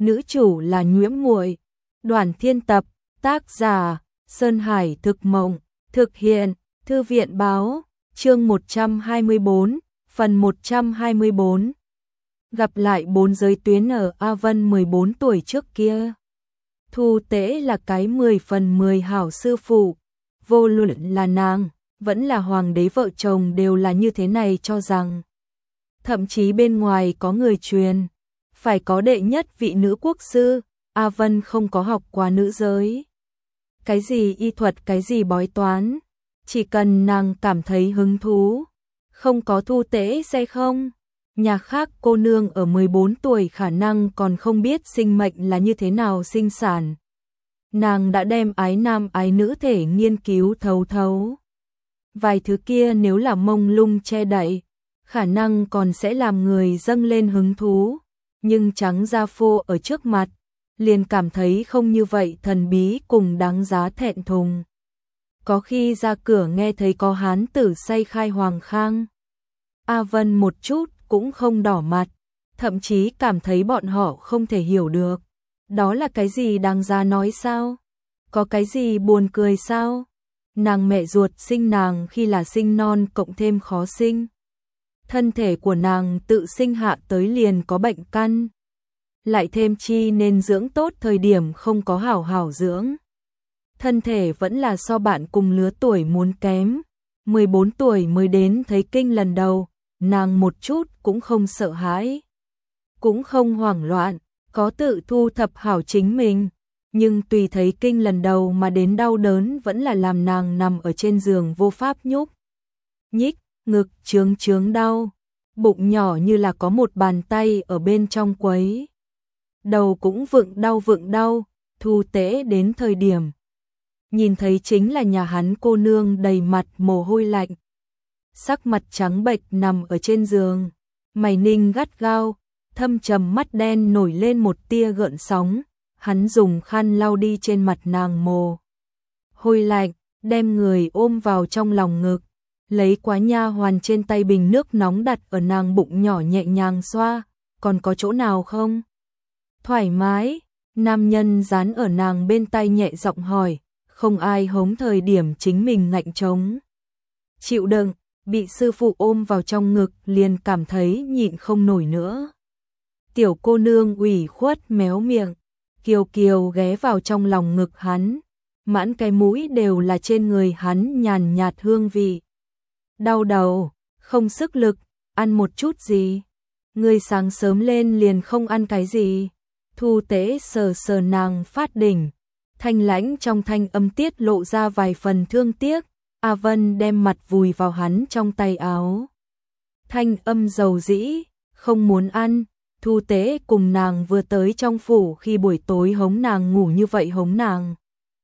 nữ chủ là Nhuễm Muội. Đoàn Thiên Tập, tác giả Sơn Hải Thực Mộng, thực hiện Thư viện Báo, chương 124, phần 124. Gặp lại bốn giới tuyến ở A Vân 14 tuổi trước kia. Thu Tế là cái 10 phần 10 hảo sư phụ, vô luận là nàng, vẫn là hoàng đế vợ chồng đều là như thế này cho rằng. Thậm chí bên ngoài có người truyền, phải có đệ nhất vị nữ quốc sư, A Vân không có học qua nữ giới. Cái gì y thuật, cái gì bói toán, chỉ cần nàng cảm thấy hứng thú, không có Thu Tế sẽ không. Nhà khác cô nương ở 14 tuổi khả năng còn không biết sinh mệnh là như thế nào sinh sản. Nàng đã đem ái nam ái nữ thể nghiên cứu thấu thấu. Vài thứ kia nếu là mông lung che đậy, khả năng còn sẽ làm người dâng lên hứng thú, nhưng trắng da phô ở trước mặt, liền cảm thấy không như vậy thần bí cùng đáng giá thẹn thùng. Có khi ra cửa nghe thấy có hán tử say khai hoàng khang, A Vân một chút cũng không đỏ mặt, thậm chí cảm thấy bọn họ không thể hiểu được. Đó là cái gì đáng giá nói sao? Có cái gì buồn cười sao? Nàng mẹ ruột sinh nàng khi là sinh non cộng thêm khó sinh. Thân thể của nàng tự sinh hạ tới liền có bệnh căn. Lại thêm chi nên dưỡng tốt thời điểm không có hảo hảo dưỡng. Thân thể vẫn là so bạn cùng lứa tuổi muốn kém. 14 tuổi mới đến thấy kinh lần đầu, nàng một chút cũng không sợ hãi, cũng không hoảng loạn, có tự thu thập hảo chính mình, nhưng tùy thấy kinh lần đầu mà đến đau đớn vẫn là làm nàng nằm ở trên giường vô pháp nhúc nhích, ngực chướng chướng đau, bụng nhỏ như là có một bàn tay ở bên trong quấy. Đầu cũng vựng đau, Thu Tế đến thời điểm nhìn thấy chính là nhà hắn cô nương đầy mặt mồ hôi lạnh, sắc mặt trắng bệch nằm ở trên giường, mày ninh gắt gao, thâm trầm mắt đen nổi lên một tia gợn sóng, hắn dùng khăn lau đi trên mặt nàng mồ hôi lạnh, đem người ôm vào trong lòng ngực, lấy quá nha hoàn trên tay bình nước nóng đặt ở nàng bụng nhỏ nhẹ nhàng xoa, còn có chỗ nào không? Thoải mái, nam nhân dán ở nàng bên tai nhẹ giọng hỏi, không ai hống thời điểm chính mình ngạnh trống. Chịu đựng, bị sư phụ ôm vào trong ngực liền cảm thấy nhịn không nổi nữa. Tiểu cô nương ủy khuất méo miệng, kiều kiều ghé vào trong lòng ngực hắn, mãn cái mũi đều là trên người hắn nhàn nhạt hương vị. Đau đầu, không sức lực, ăn một chút gì. Người sáng sớm lên liền không ăn cái gì. Thu Tế sờ sờ nàng phát đỉnh, thanh lãnh trong thanh âm tiết lộ ra vài phần thương tiếc. A Vân đem mặt vùi vào hắn trong tay áo. Thanh âm dầu dĩ, không muốn ăn. Thu Tế cùng nàng vừa tới trong phủ khi buổi tối hống nàng ngủ như vậy hống nàng.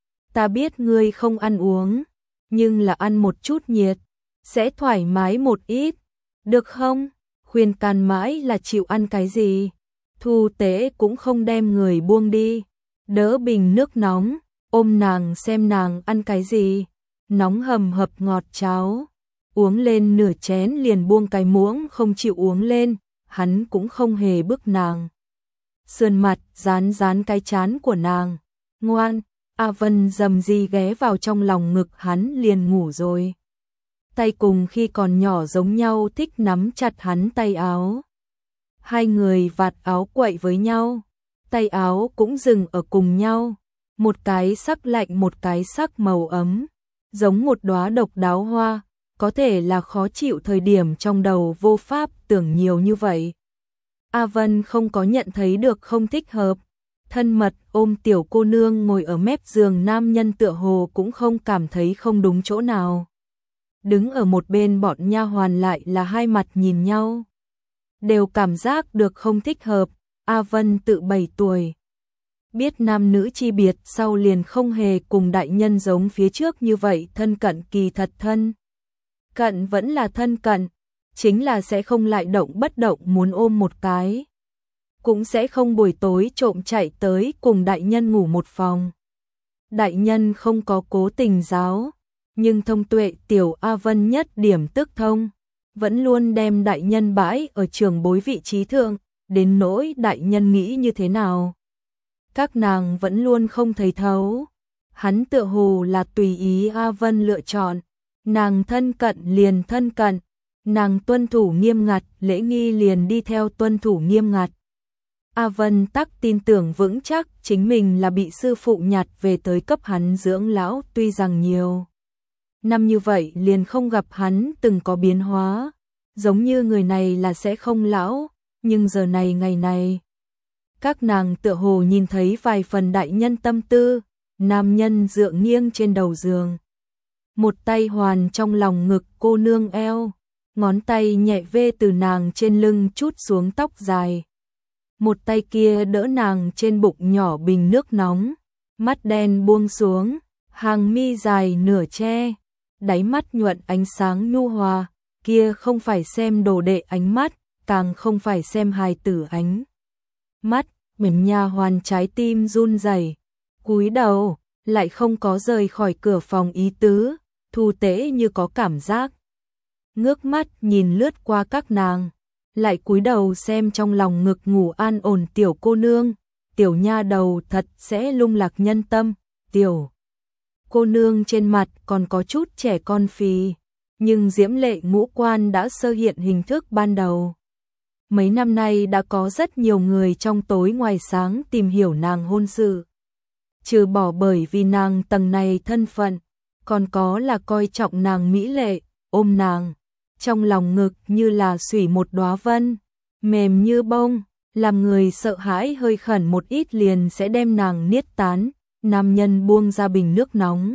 Ta biết ngươi không ăn uống, nhưng là ăn một chút nhiệt, sẽ thoải mái một ít, được không? Khuyên can mãi là chịu ăn cái gì. Thu Tế cũng không đem người buông đi, đỡ bình nước nóng, ôm nàng xem nàng ăn cái gì. Nóng hầm hập ngọt cháo, uống lên nửa chén liền buông cái muỗng không chịu uống lên, hắn cũng không hề bức nàng. Sườn mặt dán dán cái trán của nàng, ngoan, A Vân dầm di ghé vào trong lòng ngực hắn liền ngủ rồi. Tay cùng khi còn nhỏ giống nhau thích nắm chặt hắn tay áo. Hai người vạt áo quậy với nhau, tay áo cũng dừng ở cùng nhau, một cái sắc lạnh một cái sắc màu ấm. Giống một đóa độc đáo hoa, có thể là khó chịu thời điểm trong đầu vô pháp tưởng nhiều như vậy. A Vân không có nhận thấy được không thích hợp, thân mật ôm tiểu cô nương ngồi ở mép giường, nam nhân tựa hồ cũng không cảm thấy không đúng chỗ nào. Đứng ở một bên bọn nha hoàn lại là hai mặt nhìn nhau, đều cảm giác được không thích hợp. A Vân tự 7 tuổi. Biết nam nữ chi biệt sau liền không hề cùng đại nhân giống phía trước như vậy thân cận, kỳ thật thân cận vẫn là thân cận, chính là sẽ không lại động bất động muốn ôm một cái, cũng sẽ không buổi tối trộm chạy tới cùng đại nhân ngủ một phòng. Đại nhân không có cố tình giáo, nhưng thông tuệ tiểu A Vân nhất điểm tức thông, vẫn luôn đem đại nhân bãi ở trường bối vị trí thượng, đến nỗi đại nhân nghĩ như thế nào, các nàng vẫn luôn không thấy thấu. Hắn tựa hồ là tùy ý A Vân lựa chọn, nàng thân cận liền thân cận, nàng tuân thủ nghiêm ngặt, lễ nghi liền đi theo tuân thủ nghiêm ngặt. A Vân tắc tin tưởng vững chắc chính mình là bị sư phụ nhặt về tới cấp hắn dưỡng lão, tuy rằng nhiều năm như vậy liền không gặp hắn từng có biến hóa, giống như người này là sẽ không lão, nhưng giờ này ngày này, các nàng tựa hồ nhìn thấy vài phần đại nhân tâm tư. Nam nhân dựa nghiêng trên đầu giường, một tay hoàn trong lòng ngực cô nương eo, ngón tay nhẹ vê từ nàng trên lưng chút xuống tóc dài. Một tay kia đỡ nàng trên bụng nhỏ bình nước nóng, mắt đen buông xuống, hàng mi dài nửa che, đáy mắt nhuận ánh sáng nhu hòa, kia không phải xem đồ đệ ánh mắt, càng không phải xem hài tử ánh mắt, mềm nha hoàn trái tim run rẩy, cúi đầu, lại không có rời khỏi cửa phòng ý tứ. Thu Tế như có cảm giác, ngước mắt nhìn lướt qua các nàng, lại cúi đầu xem trong lòng ngực ngủ an ổn tiểu cô nương, tiểu nha đầu thật sẽ lung lạc nhân tâm. Tiểu cô nương trên mặt còn có chút trẻ con phì, nhưng diễm lệ ngũ quan đã sơ hiện hình thức ban đầu. Mấy năm nay đã có rất nhiều người trong tối ngoài sáng tìm hiểu nàng hôn sự, trừ bỏ bởi vì nàng tầng này thân phận, còn có là coi trọng nàng mỹ lệ, ôm nàng trong lòng ngực như là xủy một đóa vân, mềm như bông, làm người sợ hãi hơi khẩn một ít liền sẽ đem nàng niết tán. Nam nhân buông ra bình nước nóng,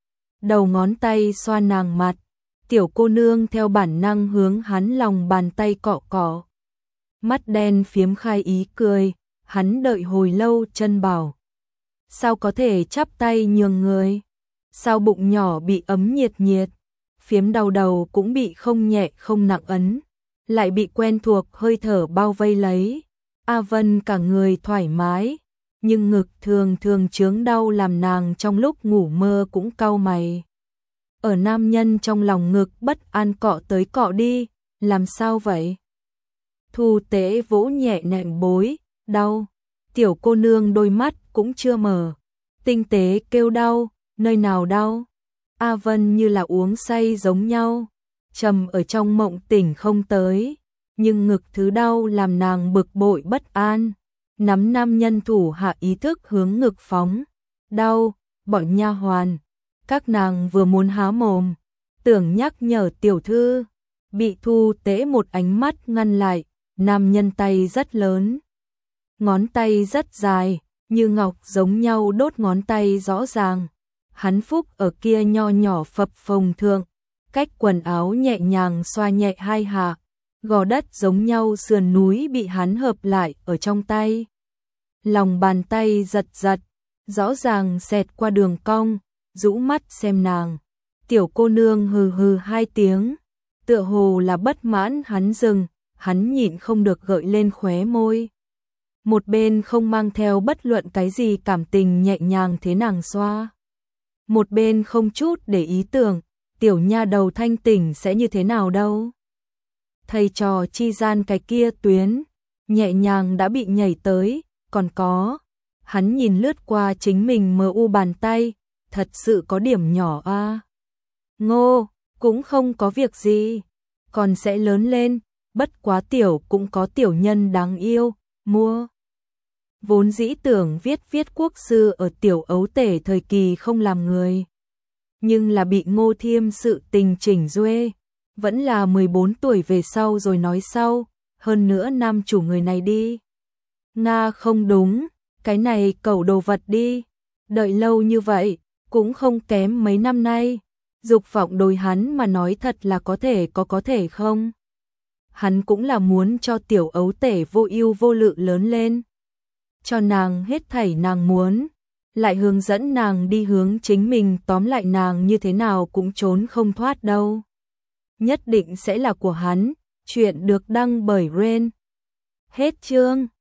đầu ngón tay xoa nàng mặt, tiểu cô nương theo bản năng hướng hắn lòng bàn tay cọ cọ. Mắt đen phiếm khai ý cười, hắn đợi hồi lâu chân bảo. Sao có thể chắp tay nhường người? Sao bụng nhỏ bị ấm nhiệt nhiệt? Phiếm đau đầu cũng bị không nhẹ không nặng ấn, lại bị quen thuộc hơi thở bao vây lấy. A Vân cả người thoải mái, nhưng ngực thường thường chướng đau làm nàng trong lúc ngủ mơ cũng cau mày. Ở nam nhân trong lòng ngực bất an cọ tới cọ đi, làm sao vậy? Thu Tế vỗ nhẹ nệm bối, đau. Tiểu cô nương đôi mắt cũng chưa mở, tinh tế kêu đau, nơi nào đau? A Vân như là uống say giống nhau, trầm ở trong mộng tỉnh không tới, nhưng ngực thứ đau làm nàng bực bội bất an. Nắm nam nhân thủ hạ ý thức hướng ngực phóng, đau, bọn nha hoàn. Các nàng vừa muốn há mồm, tưởng nhắc nhở tiểu thư, bị Thu Tế một ánh mắt ngăn lại. Nam nhân tay rất lớn, ngón tay rất dài, như ngọc giống nhau đốt ngón tay rõ ràng. Hắn phúc ở kia nho nhỏ phập phồng thượng, cách quần áo nhẹ nhàng xoa nhẹ hai hạ, gò đất giống nhau sườn núi bị hắn hợp lại ở trong tay. Lòng bàn tay giật giật, rõ ràng xẹt qua đường cong, rũ mắt xem nàng. Tiểu cô nương hừ hừ hai tiếng, tựa hồ là bất mãn hắn dừng, hắn nhịn không được gợi lên khóe môi. Một bên không mang theo bất luận cái gì cảm tình nhẹ nhàng thế nàng xoa. Một bên không chút để ý tưởng, tiểu nha đầu thanh tỉnh sẽ như thế nào đâu. Thầy trò chi gian cái kia tuyến, nhẹ nhàng đã bị nhảy tới, còn có. Hắn nhìn lướt qua chính mình mờ u bàn tay, thật sự có điểm nhỏ a. Ngô, cũng không có việc gì, còn sẽ lớn lên, bất quá tiểu cũng có tiểu nhân đáng yêu, mua. Vốn dĩ tưởng viết quốc sư ở tiểu ấu tể thời kỳ không làm người, nhưng là bị Ngô Thiêm sự tình chỉnh duê, vẫn là 14 tuổi về sau rồi nói sau, hơn nữa nam chủ người này đi. Nga không đúng, cái này cẩu đồ vật đi, đợi lâu như vậy, cũng không kém mấy năm nay, dục vọng đối hắn mà nói thật là có thể không? Hắn cũng là muốn cho tiểu ấu tể vô ưu vô lự lớn lên, cho nàng hết thảy nàng muốn, lại hướng dẫn nàng đi hướng chính mình, tóm lại nàng như thế nào cũng trốn không thoát đâu. Nhất định sẽ là của hắn. Chuyện được đăng bởi Ren. Hết chương.